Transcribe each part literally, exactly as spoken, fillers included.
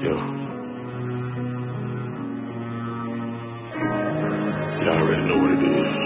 Yeah. Y'all already know what it is.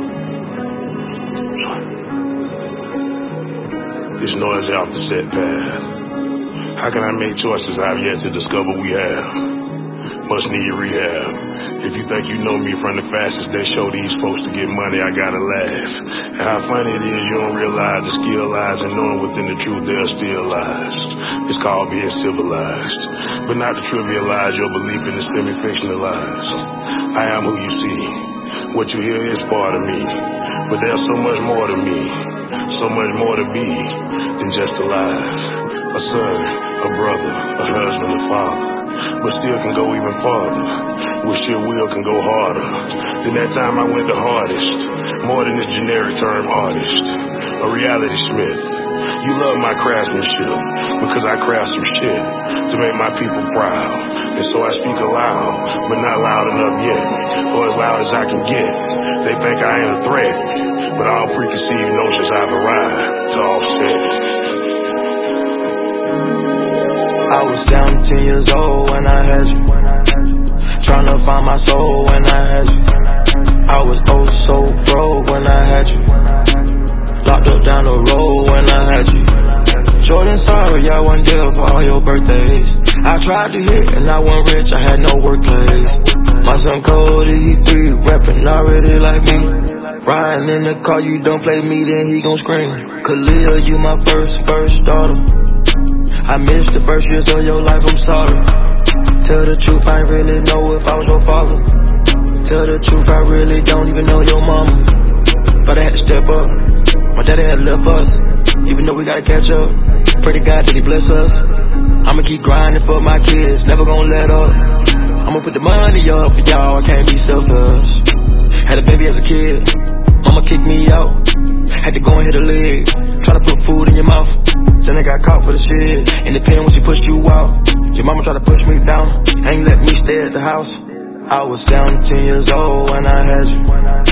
This noise off the set path. How can I make choices I've yet to discover we have? Must need rehab. If you think you know me from the fastest they show these folks to get money, I gotta laugh. And how funny it is you don't realize the skill lies in knowing within the truth there are still lies. It's called being civilized, but not to trivialize your belief in the semi-fictionalized. I am who you see. What you hear is part of me, but there's so much more to me, so much more to be than just alive. A son, a brother, a husband, a father, but still can go even farther. Wish your will can go harder. Than that time I went the hardest, more than this generic term artist, a reality smith. You love my craftsmanship because I craft some shit to make my people proud. And so I speak aloud, but not loud enough yet, or as loud as I can get. They think I ain't a threat, but all preconceived notions I've arrived to offset. I was seventeen years old when I had you, tryna find my soul when I had you. I was oh so broke when I had you, locked up down the road when I had you. Jordan, sorry I wasn't there for all your birthdays. I tried to hit and I wasn't rich, I had no workplace. My son Cody, he three, rapping already like me. Riding in the car, you don't play me, then he gon' scream. Khalil, you my first, first daughter. I missed the first years of your life, I'm sorry. Tell the truth, I ain't really know if I was your father. Tell the truth, I really don't even know your mama. But I had to step up, my daddy had left us. Even though we gotta catch up, pray to God that he bless us. I'ma keep grinding for my kids, never gonna let up. I'ma put the money up for y'all, I can't be selfish. Had a baby as a kid, mama kicked me out. Had to go and hit a leg, try to put food in your mouth. Then I got caught for the shit, in the pen when she pushed you out. Your mama tried to push me down, ain't let me stay at the house. I was seventeen years old when I had you,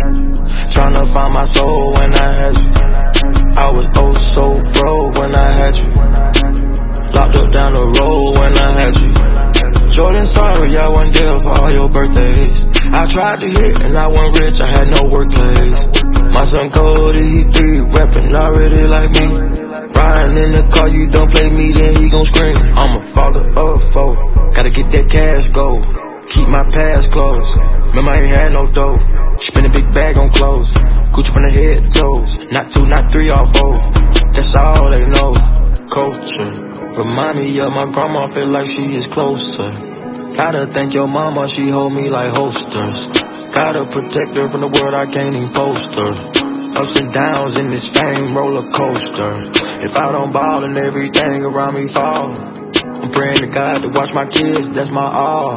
tryna find my soul when I had you. I was oh so broke when I had you, locked up down the road when I had you. Jordan, sorry I wasn't there for all your birthdays. I tried to hit and I wasn't rich, I had no workplace. My son Cody, he three, rapping already like me. Riding in the car, you don't play me, then he gon' scream. I'm a father of four, gotta get that cash go. Keep my past closed, remember I ain't had no dough. Spend a big bag on clothes, Gucci from the head to toes. Not two, not three, or four, that's all they know. Culture, remind me of my grandma, feel like she is closer. Gotta thank your mama, she hold me like holsters. Gotta protect her from the world, I can't even post her. Ups and downs in this fame roller coaster. If I don't ball and everything around me fall, I'm praying to God to watch my kids, that's my all.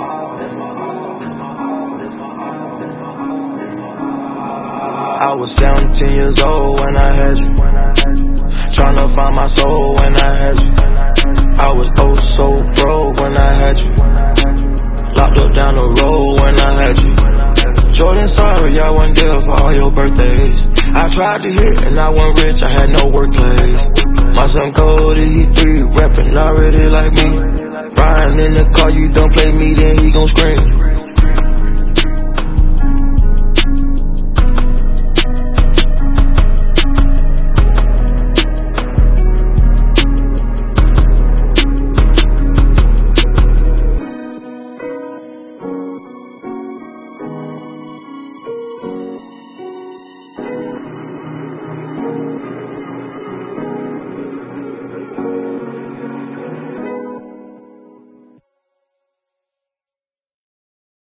I was seventeen years old when I had you, tryna find my soul when I had you. I was oh so broke when I had you, locked up down the road when I had you. Jordan, sorry I wasn't there for all your birthdays. I tried to hit and I wasn't rich, I had no workplace. My son Cody, he three, rapping already like me. Riding in the car, you don't play me, then he gon' scream.